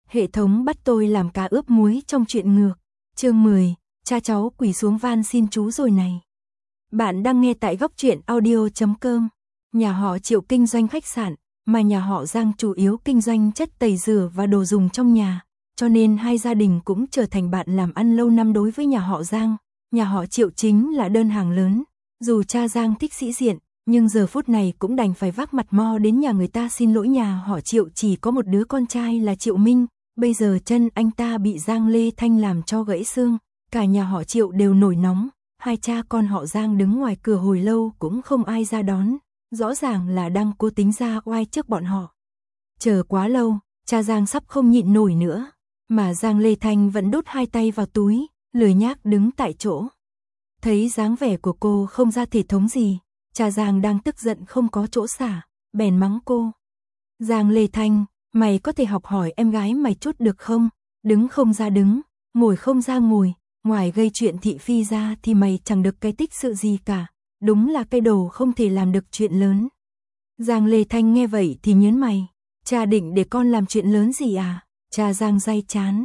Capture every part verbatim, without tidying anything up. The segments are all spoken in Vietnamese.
Hệ thống bắt tôi làm cá ướp muối trong truyện ngược. Chương mười, cha cháu quỳ xuống van xin chú rồi này. Bạn đang nghe tại góc truyện audio chấm com. Nhà họ Triệu kinh doanh khách sạn, mà nhà họ Giang chủ yếu kinh doanh chất tẩy rửa và đồ dùng trong nhà, cho nên hai gia đình cũng trở thành bạn làm ăn lâu năm đối với nhà họ Giang. Nhà họ Triệu chính là đơn hàng lớn, dù cha Giang thích sĩ diện, nhưng giờ phút này cũng đành phải vác mặt mo đến nhà người ta xin lỗi. Nhà họ Triệu chỉ có một đứa con trai là Triệu Minh, bây giờ chân anh ta bị Giang Lê Thanh làm cho gãy xương, cả nhà họ Triệu đều nổi nóng, hai cha con họ Giang đứng ngoài cửa hồi lâu cũng không ai ra đón, rõ ràng là đang cố tính ra oai trước bọn họ. Chờ quá lâu, cha Giang sắp không nhịn nổi nữa, mà Giang Lê Thanh vẫn đút hai tay vào túi, lười nhác đứng tại chỗ. Thấy dáng vẻ của cô không ra thể thống gì, cha Giang đang tức giận không có chỗ xả, bèn mắng cô. Giang Lê Thanh, mày có thể học hỏi em gái mày chút được không? Đứng không ra đứng, ngồi không ra ngồi, ngoài gây chuyện thị phi ra thì mày chẳng được cái tích sự gì cả, đúng là cái đồ không thể làm được chuyện lớn. Giang Lê Thanh nghe vậy thì nhớn mày, cha định để con làm chuyện lớn gì à? Cha Giang day chán.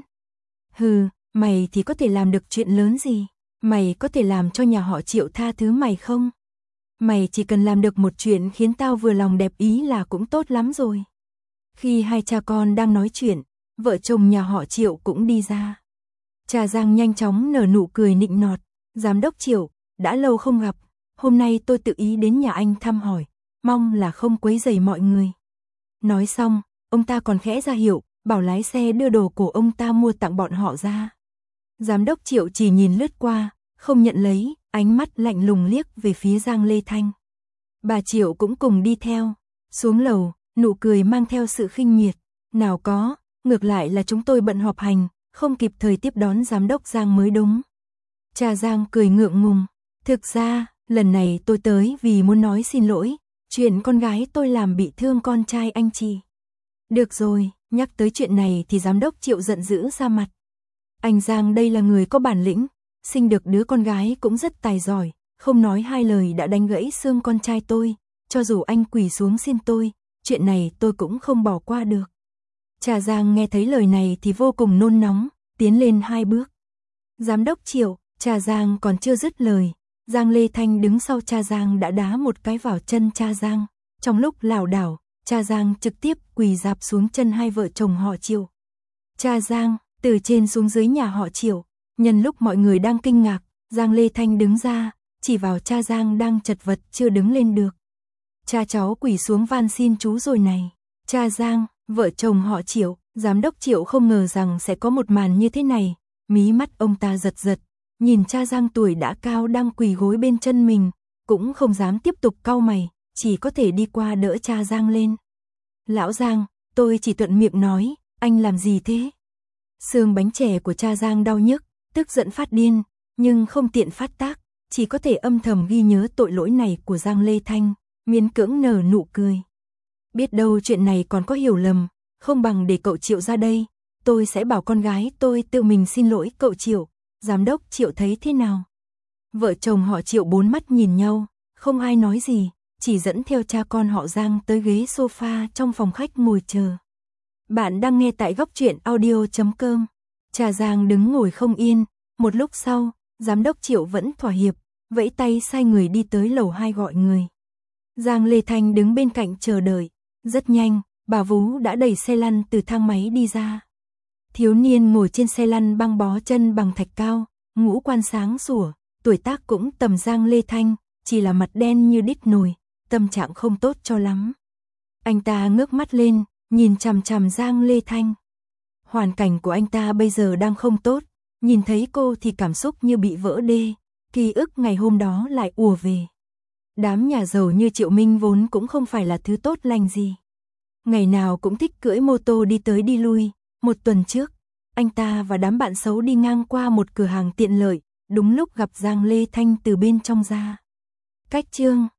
Hừ, mày thì có thể làm được chuyện lớn gì? Mày có thể làm cho nhà họ Triệu tha thứ mày không? Mày chỉ cần làm được một chuyện khiến tao vừa lòng đẹp ý là cũng tốt lắm rồi. Khi hai cha con đang nói chuyện, vợ chồng nhà họ Triệu cũng đi ra. Cha Giang nhanh chóng nở nụ cười nịnh nọt. Giám đốc Triệu, đã lâu không gặp, hôm nay tôi tự ý đến nhà anh thăm hỏi, mong là không quấy rầy mọi người. Nói xong, ông ta còn khẽ ra hiệu, bảo lái xe đưa đồ của ông ta mua tặng bọn họ ra. Giám đốc Triệu chỉ nhìn lướt qua, không nhận lấy, ánh mắt lạnh lùng liếc về phía Giang Lê Thanh. Bà Triệu cũng cùng đi theo, xuống lầu, nụ cười mang theo sự khinh miệt. Nào có, ngược lại là chúng tôi bận họp hành, không kịp thời tiếp đón giám đốc Giang mới đúng. Cha Giang cười ngượng ngùng. Thực ra, lần này tôi tới vì muốn nói xin lỗi, chuyện con gái tôi làm bị thương con trai anh chị. Được rồi, nhắc tới chuyện này thì giám đốc Triệu giận dữ ra mặt. Anh Giang đây là người có bản lĩnh, sinh được đứa con gái cũng rất tài giỏi, không nói hai lời đã đánh gãy xương con trai tôi, cho dù anh quỳ xuống xin tôi, chuyện này tôi cũng không bỏ qua được. Cha Giang nghe thấy lời này thì vô cùng nôn nóng, tiến lên hai bước. Giám đốc Triệu, cha Giang còn chưa dứt lời, Giang Lê Thanh đứng sau cha Giang đã đá một cái vào chân cha Giang. Trong lúc lảo đảo, cha Giang trực tiếp quỳ rạp xuống chân hai vợ chồng họ Triệu. Cha Giang, từ trên xuống dưới nhà họ Triệu, nhân lúc mọi người đang kinh ngạc, Giang Lê Thanh đứng ra, chỉ vào cha Giang đang chật vật chưa đứng lên được. Cha cháu quỳ xuống van xin chú rồi này. Cha Giang, vợ chồng họ Triệu, giám đốc Triệu không ngờ rằng sẽ có một màn như thế này, mí mắt ông ta giật giật, nhìn cha Giang tuổi đã cao đang quỳ gối bên chân mình, cũng không dám tiếp tục cau mày, chỉ có thể đi qua đỡ cha Giang lên. Lão Giang, tôi chỉ thuận miệng nói, anh làm gì thế? Xương bánh chè của cha Giang đau nhức, tức giận phát điên, nhưng không tiện phát tác, chỉ có thể âm thầm ghi nhớ tội lỗi này của Giang Lê Thanh, miễn cưỡng nở nụ cười. Biết đâu chuyện này còn có hiểu lầm, không bằng để cậu Triệu ra đây, tôi sẽ bảo con gái tôi tự mình xin lỗi cậu Triệu. Giám đốc Triệu thấy thế nào? Vợ chồng họ Triệu bốn mắt nhìn nhau, không ai nói gì, chỉ dẫn theo cha con họ Giang tới ghế sofa trong phòng khách ngồi chờ. Bạn đang nghe tại góc truyện audio chấm com. Cha Giang đứng ngồi không yên, một lúc sau, giám đốc Triệu vẫn thỏa hiệp, vẫy tay sai người đi tới lầu hai gọi người. Giang Lê Thanh đứng bên cạnh chờ đợi, rất nhanh, bà Vú đã đẩy xe lăn từ thang máy đi ra. Thiếu niên ngồi trên xe lăn băng bó chân bằng thạch cao, ngũ quan sáng sủa, tuổi tác cũng tầm Giang Lê Thanh, chỉ là mặt đen như đít nồi, tâm trạng không tốt cho lắm. Anh ta ngước mắt lên, nhìn chằm chằm Giang Lê Thanh. Hoàn cảnh của anh ta bây giờ đang không tốt, nhìn thấy cô thì cảm xúc như bị vỡ đê, ký ức ngày hôm đó lại ùa về. Đám nhà giàu như Triệu Minh vốn cũng không phải là thứ tốt lành gì. Ngày nào cũng thích cưỡi mô tô đi tới đi lui. Một tuần trước, anh ta và đám bạn xấu đi ngang qua một cửa hàng tiện lợi, đúng lúc gặp Giang Lê Thanh từ bên trong ra. Cách chương